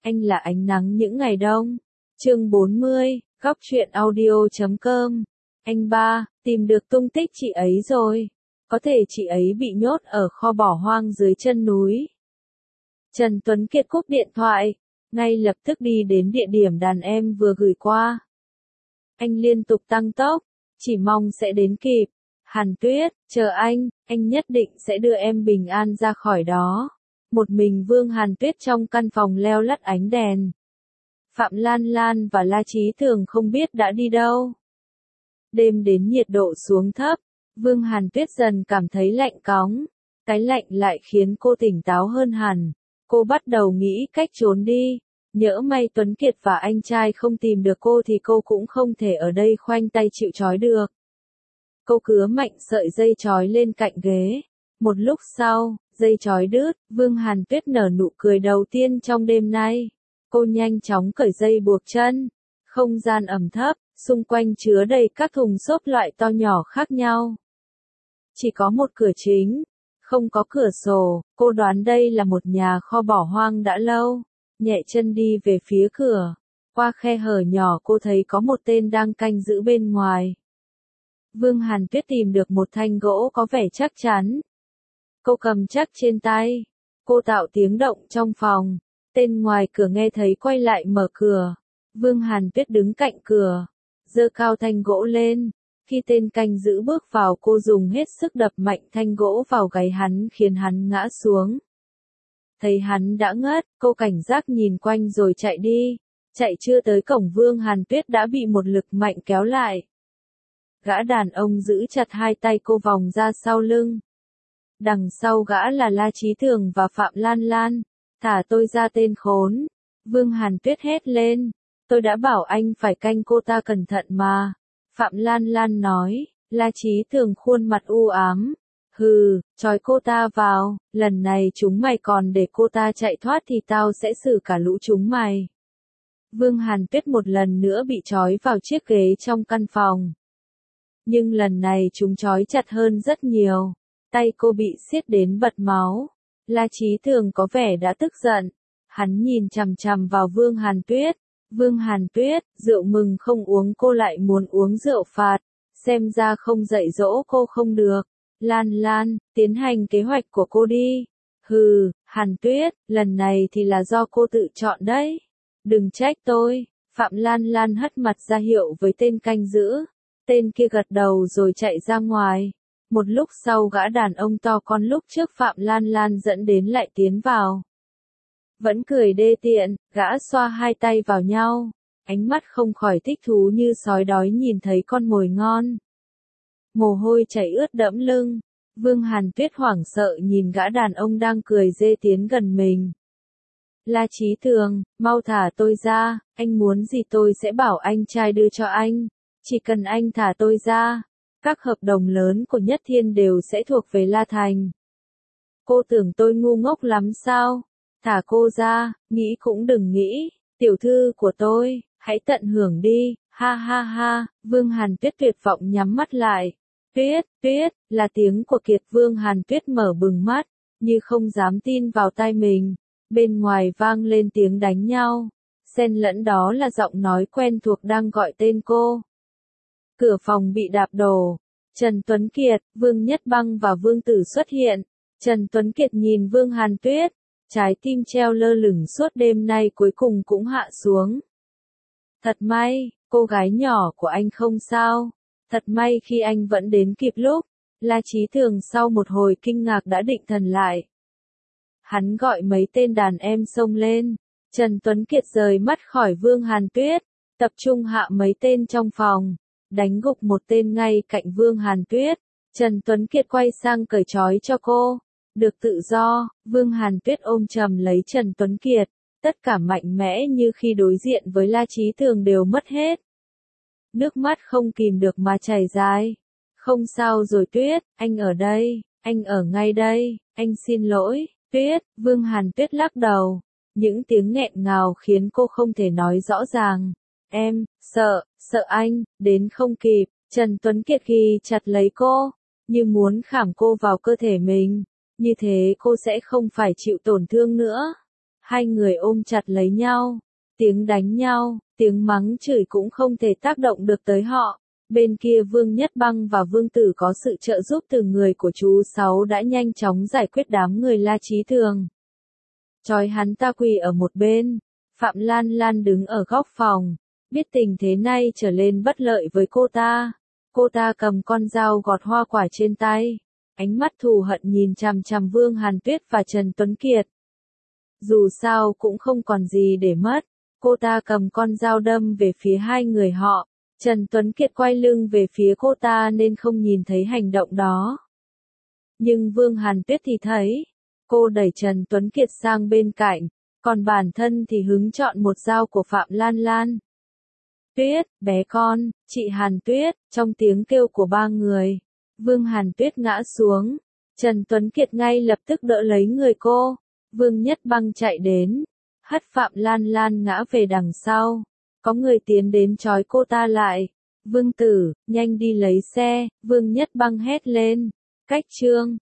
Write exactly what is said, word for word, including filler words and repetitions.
anh là ánh nắng những ngày đông. Chương bốn mươi, góc truyện audio chấm com. Anh ba, tìm được tung tích chị ấy rồi. Có thể chị ấy bị nhốt ở kho bỏ hoang dưới chân núi. Trần Tuấn Kiệt cúp điện thoại, ngay lập tức đi đến địa điểm đàn em vừa gửi qua. Anh liên tục tăng tốc, chỉ mong sẽ đến kịp. Hàn Tuyết, chờ anh, anh nhất định sẽ đưa em bình an ra khỏi đó. Một mình Vương Hàn Tuyết trong căn phòng leo lắt ánh đèn. Phạm Lan Lan và La Chí Thường không biết đã đi đâu. Đêm đến nhiệt độ xuống thấp, Vương Hàn Tuyết dần cảm thấy lạnh cóng. Cái lạnh lại khiến cô tỉnh táo hơn hẳn. Cô bắt đầu nghĩ cách trốn đi. Nhỡ may Tuấn Kiệt và anh trai không tìm được cô thì cô cũng không thể ở đây khoanh tay chịu trói được. Cô cứa mạnh sợi dây trói lên cạnh ghế. Một lúc sau, dây trói đứt, Vương Hàn Tuyết nở nụ cười đầu tiên trong đêm nay. Cô nhanh chóng cởi dây buộc chân. Không gian ẩm thấp, xung quanh chứa đầy các thùng xốp loại to nhỏ khác nhau. Chỉ có một cửa chính, không có cửa sổ, cô đoán đây là một nhà kho bỏ hoang đã lâu. Nhẹ chân đi về phía cửa. Qua khe hở nhỏ cô thấy có một tên đang canh giữ bên ngoài. Vương Hàn Tuyết tìm được một thanh gỗ có vẻ chắc chắn. Cô cầm chắc trên tay. Cô tạo tiếng động trong phòng. Tên ngoài cửa nghe thấy quay lại mở cửa. Vương Hàn Tuyết đứng cạnh cửa. Giơ cao thanh gỗ lên. Khi tên canh giữ bước vào cô dùng hết sức đập mạnh thanh gỗ vào gáy hắn khiến hắn ngã xuống. Thấy hắn đã ngất, cô cảnh giác nhìn quanh rồi chạy đi. Chạy chưa tới cổng Vương Hàn Tuyết đã bị một lực mạnh kéo lại. Gã đàn ông giữ chặt hai tay cô vòng ra sau lưng. Đằng sau gã là La Chí Thường và Phạm Lan Lan. Thả tôi ra tên khốn. Vương Hàn Tuyết hét lên. Tôi đã bảo anh phải canh cô ta cẩn thận mà. Phạm Lan Lan nói. La Chí Thường khuôn mặt u ám. Hừ, trói cô ta vào, lần này chúng mày còn để cô ta chạy thoát thì tao sẽ xử cả lũ chúng mày. Vương Hàn Tuyết một lần nữa bị trói vào chiếc ghế trong căn phòng. Nhưng lần này chúng trói chặt hơn rất nhiều. Tay cô bị siết đến bật máu. La Chí Thường có vẻ đã tức giận. Hắn nhìn chằm chằm vào Vương Hàn Tuyết. Vương Hàn Tuyết, rượu mừng không uống cô lại muốn uống rượu phạt. Xem ra không dạy dỗ cô không được. Lan Lan, tiến hành kế hoạch của cô đi. Hừ, Hàn Tuyết, lần này thì là do cô tự chọn đấy. Đừng trách tôi. Phạm Lan Lan hất mặt ra hiệu với tên canh giữ. Tên kia gật đầu rồi chạy ra ngoài. Một lúc sau gã đàn ông to con lúc trước Phạm Lan Lan dẫn đến lại tiến vào. Vẫn cười đê tiện, gã xoa hai tay vào nhau. Ánh mắt không khỏi thích thú như sói đói nhìn thấy con mồi ngon. Mồ hôi chảy ướt đẫm lưng. Vương Hàn Tuyết hoảng sợ nhìn gã đàn ông đang cười dê tiến gần mình. La Chí Thường, mau thả tôi ra, anh muốn gì tôi sẽ bảo anh trai đưa cho anh. Chỉ cần anh thả tôi ra, các hợp đồng lớn của Nhất Thiên đều sẽ thuộc về La Thành. Cô tưởng tôi ngu ngốc lắm sao? Thả cô ra, nghĩ cũng đừng nghĩ, tiểu thư của tôi, hãy tận hưởng đi, ha ha ha. Vương Hàn Tuyết tuyệt vọng nhắm mắt lại. Tuyết, Tuyết, là tiếng của Kiệt. Vương Hàn Tuyết mở bừng mắt, như không dám tin vào tai mình. Bên ngoài vang lên tiếng đánh nhau, xen lẫn đó là giọng nói quen thuộc đang gọi tên cô. Cửa phòng bị đạp đổ. Trần Tuấn Kiệt, Vương Nhất Băng và Vương Tử xuất hiện. Trần Tuấn Kiệt nhìn Vương Hàn Tuyết, trái tim treo lơ lửng suốt đêm nay cuối cùng cũng hạ xuống. Thật may, cô gái nhỏ của anh không sao. Thật may khi anh vẫn đến kịp lúc. La Chí Thường sau một hồi kinh ngạc đã định thần lại. Hắn gọi mấy tên đàn em xông lên. Trần Tuấn Kiệt rời mắt khỏi Vương Hàn Tuyết, tập trung hạ mấy tên trong phòng, đánh gục một tên ngay cạnh Vương Hàn Tuyết. Trần Tuấn Kiệt quay sang cởi trói cho cô. Được tự do, Vương Hàn Tuyết ôm chầm lấy Trần Tuấn Kiệt. Tất cả mạnh mẽ như khi đối diện với La Chí Thường đều mất hết. Nước mắt không kìm được mà chảy dài. Không sao rồi Tuyết, anh ở đây, anh ở ngay đây, anh xin lỗi, Tuyết. Vương Hàn Tuyết lắc đầu. Những tiếng nghẹn ngào khiến cô không thể nói rõ ràng. Em, sợ, sợ anh, đến không kịp. Trần Tuấn Kiệt ghi chặt lấy cô, như muốn khảm cô vào cơ thể mình. Như thế cô sẽ không phải chịu tổn thương nữa. Hai người ôm chặt lấy nhau, tiếng đánh nhau, tiếng mắng chửi cũng không thể tác động được tới họ. Bên kia Vương Nhất Băng và Vương Tử có sự trợ giúp từ người của chú Sáu đã nhanh chóng giải quyết đám người La Chí Thường. Trói hắn ta quỳ ở một bên, Phạm Lan Lan đứng ở góc phòng, biết tình thế này trở lên bất lợi với cô ta. Cô ta cầm con dao gọt hoa quả trên tay, ánh mắt thù hận nhìn chằm chằm Vương Hàn Tuyết và Trần Tuấn Kiệt. Dù sao cũng không còn gì để mất, cô ta cầm con dao đâm về phía hai người họ. Trần Tuấn Kiệt quay lưng về phía cô ta nên không nhìn thấy hành động đó. Nhưng Vương Hàn Tuyết thì thấy, cô đẩy Trần Tuấn Kiệt sang bên cạnh, còn bản thân thì hứng chọn một dao của Phạm Lan Lan. Tuyết, bé con, chị Hàn Tuyết, trong tiếng kêu của ba người, Vương Hàn Tuyết ngã xuống, Trần Tuấn Kiệt ngay lập tức đỡ lấy người cô, Vương Nhất Băng chạy đến, hất Phạm Lan Lan ngã về đằng sau, có người tiến đến trói cô ta lại, Vương Tử, nhanh đi lấy xe, Vương Nhất Băng hét lên, cách chương.